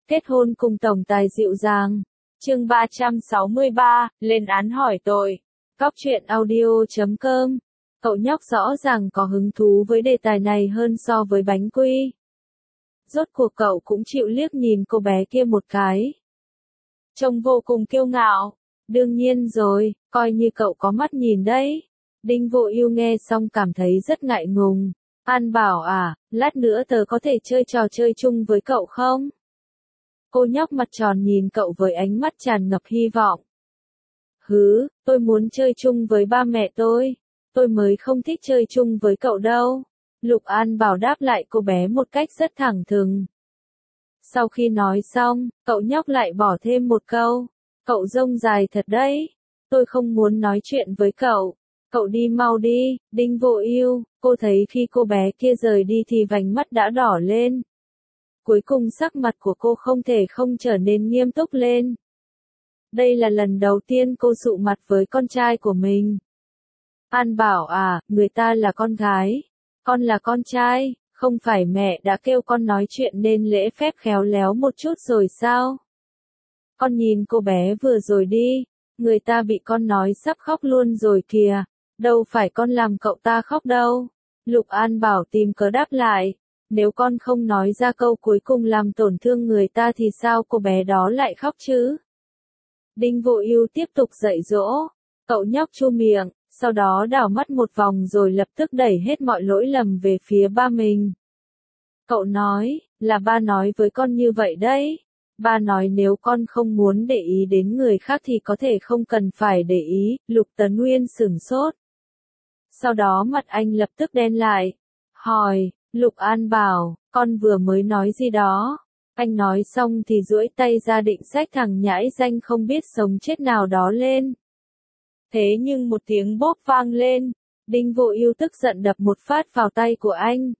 Kết hôn cùng tổng tài dịu dàng. Chương 363, lên án hỏi tội. Cóc truyện audio.com. Cậu nhóc rõ ràng có hứng thú với đề tài này hơn so với bánh quy. Rốt cuộc cậu cũng chịu liếc nhìn cô bé kia một cái. Trông vô cùng kiêu ngạo. Đương nhiên rồi, coi như cậu có mắt nhìn đấy. Đinh Vô Ưu nghe xong cảm thấy rất ngại ngùng. An bảo à, lát nữa tớ có thể chơi trò chơi chung với cậu không? Cô nhóc mặt tròn nhìn cậu với ánh mắt tràn ngập hy vọng. Hứ, tôi muốn chơi chung với ba mẹ tôi mới không thích chơi chung với cậu đâu. Lục An Bảo đáp lại cô bé một cách rất thẳng thừng. Sau khi nói xong, cậu nhóc lại bỏ thêm một câu. Cậu rông dài thật đấy. Tôi không muốn nói chuyện với cậu. Cậu đi mau đi, Đinh Vô Ưu. Cô thấy khi cô bé kia rời đi thì vành mắt đã đỏ lên. Cuối cùng sắc mặt của cô không thể không trở nên nghiêm túc lên. Đây là lần đầu tiên cô sụ mặt với con trai của mình. An Bảo à, người ta là con gái. Con là con trai, không phải mẹ đã kêu con nói chuyện nên lễ phép khéo léo một chút rồi sao? Con nhìn cô bé vừa rồi đi, người ta bị con nói sắp khóc luôn rồi kìa. Đâu phải con làm cậu ta khóc đâu. Lục An Bảo tìm cớ đáp lại. Nếu con không nói ra câu cuối cùng làm tổn thương người ta thì sao cô bé đó lại khóc chứ? Đinh Vô Ưu tiếp tục dạy dỗ. Cậu nhóc chu miệng, sau đó đảo mắt một vòng rồi lập tức đẩy hết mọi lỗi lầm về phía ba mình. Cậu nói, là ba nói với con như vậy đấy. Ba nói nếu con không muốn để ý đến người khác thì có thể không cần phải để ý. Lục Tấn Nguyên sửng sốt. Sau đó mặt anh lập tức đen lại. Hỏi, Lục An Bảo, con vừa mới nói gì đó? Anh nói xong thì duỗi tay ra định xách thằng nhãi danh không biết sống chết nào đó lên. Thế nhưng một tiếng bốp vang lên, Đinh Vô Ưu tức giận đập một phát vào tay của anh.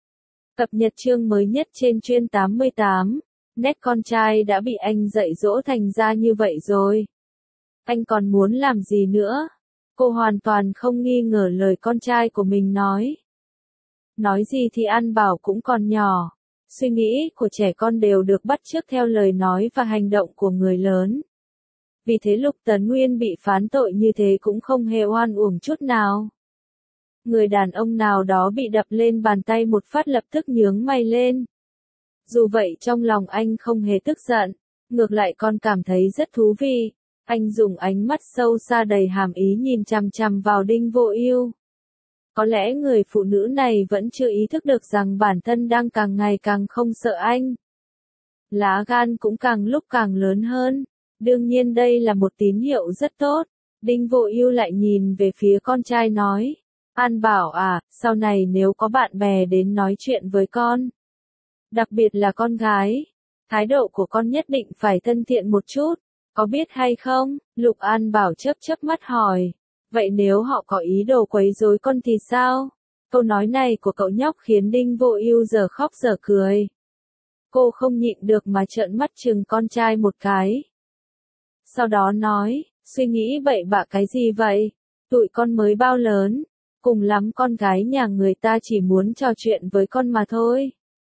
Cập nhật chương mới nhất trên Truyện 88, nét con trai đã bị anh dạy dỗ thành ra như vậy rồi. Anh còn muốn làm gì nữa? Cô hoàn toàn không nghi ngờ lời con trai của mình nói. Nói gì thì An Bảo cũng còn nhỏ. Suy nghĩ của trẻ con đều được bắt chước theo lời nói và hành động của người lớn. Vì thế Lục Tấn Nguyên bị phán tội như thế cũng không hề oan uổng chút nào. Người đàn ông nào đó bị đập lên bàn tay một phát lập tức nhướng mày lên. Dù vậy trong lòng anh không hề tức giận, ngược lại còn cảm thấy rất thú vị. Anh dùng ánh mắt sâu xa đầy hàm ý nhìn chằm chằm vào Đinh Vô Ưu. Có lẽ người phụ nữ này vẫn chưa ý thức được rằng bản thân đang càng ngày càng không sợ anh. Lá gan cũng càng lúc càng lớn hơn. Đương nhiên đây là một tín hiệu rất tốt. Đinh Vô Ưu lại nhìn về phía con trai nói. An Bảo à, sau này nếu có bạn bè đến nói chuyện với con, đặc biệt là con gái, thái độ của con nhất định phải thân thiện một chút, có biết hay không? Lục An Bảo chớp chớp mắt hỏi. Vậy nếu họ có ý đồ quấy rối con thì sao? Câu nói này của cậu nhóc khiến Đinh Vô Ưu giờ khóc giờ cười. Cô không nhịn được mà trợn mắt trừng con trai một cái. Sau đó nói, suy nghĩ bậy bạ cái gì vậy? Tụi con mới bao lớn, cùng lắm con gái nhà người ta chỉ muốn trò chuyện với con mà thôi.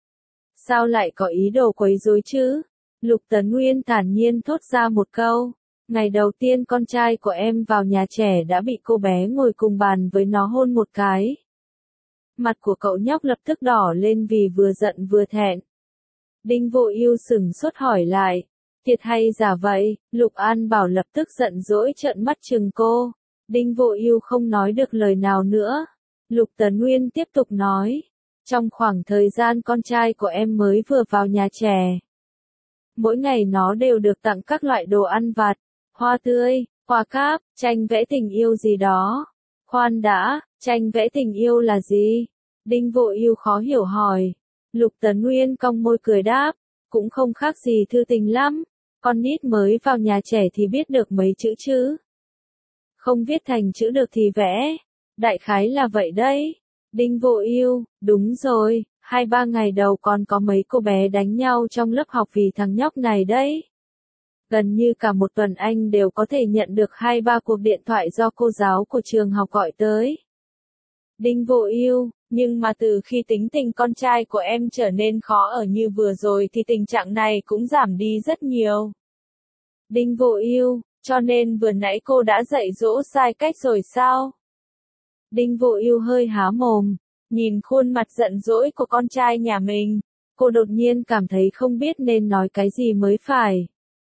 Sao lại có ý đồ quấy rối chứ? Lục Tấn Nguyên thản nhiên thốt ra một câu. Ngày đầu tiên con trai của em vào nhà trẻ đã bị cô bé ngồi cùng bàn với nó hôn một cái. Mặt của cậu nhóc lập tức đỏ lên vì vừa giận vừa thẹn. Đinh Vô Ưu sững sốt hỏi lại. Thiệt hay giả vậy? Lục An Bảo lập tức giận dỗi trợn mắt trừng cô. Đinh Vô Ưu không nói được lời nào nữa. Lục Tấn Nguyên tiếp tục nói. Trong khoảng thời gian con trai của em mới vừa vào nhà trẻ, mỗi ngày nó đều được tặng các loại đồ ăn vặt, hoa tươi, hoa cáp, tranh vẽ tình yêu gì đó. Khoan đã, tranh vẽ tình yêu là gì? Đinh Vô Ưu khó hiểu hỏi. Lục Tấn Nguyên cong môi cười đáp, cũng không khác gì thư tình lắm, con nít mới vào nhà trẻ thì biết được mấy chữ chứ. Không viết thành chữ được thì vẽ, đại khái là vậy đấy. Đinh Vô Ưu, đúng rồi, 2-3 ngày đầu còn có mấy cô bé đánh nhau trong lớp học vì thằng nhóc này đấy. Gần như cả một tuần anh đều có thể nhận được 2-3 cuộc điện thoại do cô giáo của trường học gọi tới. Đinh Vô Ưu, Nhưng mà từ khi tính tình con trai của em trở nên khó ở như vừa rồi thì tình trạng này cũng giảm đi rất nhiều. Đinh Vô Ưu, cho nên vừa nãy cô đã dạy dỗ sai cách rồi sao? Đinh Vô Ưu hơi há mồm, nhìn khuôn mặt giận dỗi của con trai nhà mình, cô đột nhiên cảm thấy không biết nên nói cái gì mới phải.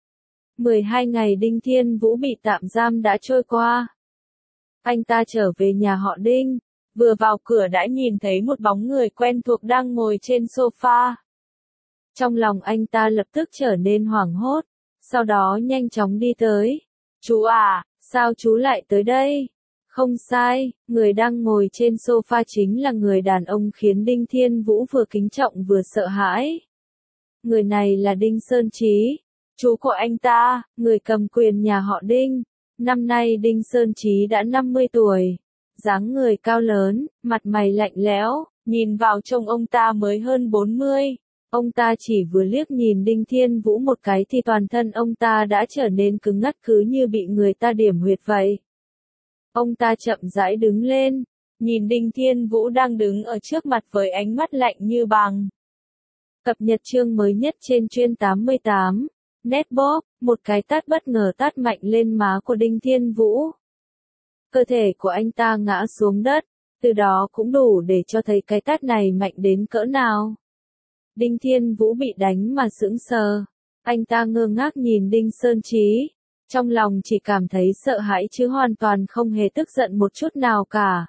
12 ngày Đinh Thiên Vũ bị tạm giam đã trôi qua. Anh ta trở về nhà họ Đinh, vừa vào cửa đã nhìn thấy một bóng người quen thuộc đang ngồi trên sofa. Trong lòng anh ta lập tức trở nên hoảng hốt, sau đó nhanh chóng đi tới. Chú à, sao chú lại tới đây? Không sai, người đang ngồi trên sofa chính là người đàn ông khiến Đinh Thiên Vũ vừa kính trọng vừa sợ hãi. Người này là Đinh Sơn Chí, chú của anh ta, người cầm quyền nhà họ Đinh. Năm nay Đinh Sơn Chí đã 50 tuổi, dáng người cao lớn, mặt mày lạnh lẽo, nhìn vào trông ông ta mới hơn 40. Ông ta chỉ vừa liếc nhìn Đinh Thiên Vũ một cái thì toàn thân ông ta đã trở nên cứng ngắc cứ như bị người ta điểm huyệt vậy. Ông ta chậm rãi đứng lên, nhìn Đinh Thiên Vũ đang đứng ở trước mặt với ánh mắt lạnh như băng. Cập nhật chương mới nhất trên chuyên 88. Netbox, một cái tát bất ngờ tát mạnh lên má của Đinh Thiên Vũ. Cơ thể của anh ta ngã xuống đất, từ đó cũng đủ để cho thấy cái tát này mạnh đến cỡ nào. Đinh Thiên Vũ bị đánh mà sững sờ, anh ta ngơ ngác nhìn Đinh Sơn Chí, trong lòng chỉ cảm thấy sợ hãi chứ hoàn toàn không hề tức giận một chút nào cả.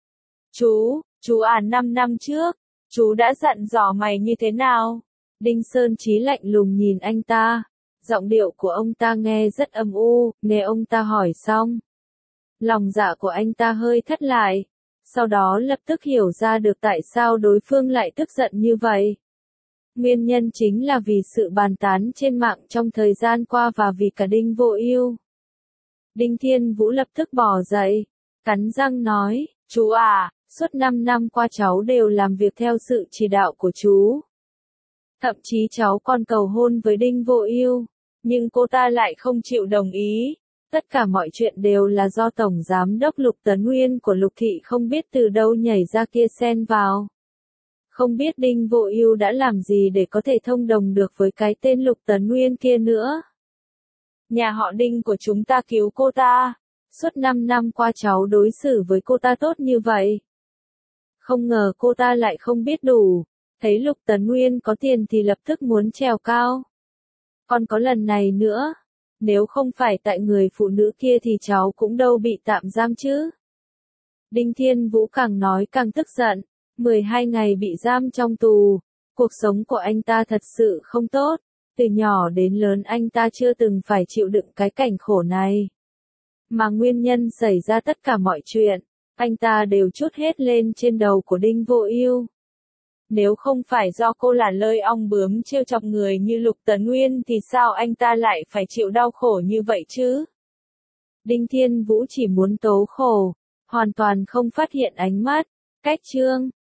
Chú à 5 năm trước, chú đã dặn dò mày như thế nào? Đinh Sơn Chí lạnh lùng nhìn anh ta, giọng điệu của ông ta nghe rất âm u, nghe ông ta hỏi xong. Lòng dạ của anh ta hơi thắt lại, sau đó lập tức hiểu ra được tại sao đối phương lại tức giận như vậy. Nguyên nhân chính là vì sự bàn tán trên mạng trong thời gian qua và vì cả Đinh Vô Ưu. Đinh Thiên Vũ lập tức bỏ dậy, cắn răng nói, chú à, suốt 5 năm qua cháu đều làm việc theo sự chỉ đạo của chú. Thậm chí cháu còn cầu hôn với Đinh Vô Ưu, nhưng cô ta lại không chịu đồng ý. Tất cả mọi chuyện đều là do Tổng Giám đốc Lục Tấn Nguyên của Lục Thị không biết từ đâu nhảy ra kia xen vào. Không biết Đinh Vô Ưu đã làm gì để có thể thông đồng được với cái tên Lục Tấn Nguyên kia nữa. Nhà họ Đinh của chúng ta cứu cô ta. Suốt 5 năm qua cháu đối xử với cô ta tốt như vậy. Không ngờ cô ta lại không biết đủ. Thấy Lục Tấn Nguyên có tiền thì lập tức muốn trèo cao. Còn có lần này nữa. Nếu không phải tại người phụ nữ kia thì cháu cũng đâu bị tạm giam chứ. Đinh Thiên Vũ càng nói càng tức giận. 12 ngày bị giam trong tù. Cuộc sống của anh ta thật sự không tốt. Từ nhỏ đến lớn anh ta chưa từng phải chịu đựng cái cảnh khổ này. Mà nguyên nhân xảy ra tất cả mọi chuyện, anh ta đều trút hết lên trên đầu của Đinh Vô Ưu. Nếu không phải do cô là lơi ong bướm trêu chọc người như Lục Tấn Nguyên thì sao anh ta lại phải chịu đau khổ như vậy chứ? Đinh Thiên Vũ chỉ muốn tố khổ, hoàn toàn không phát hiện ánh mắt. Cách chương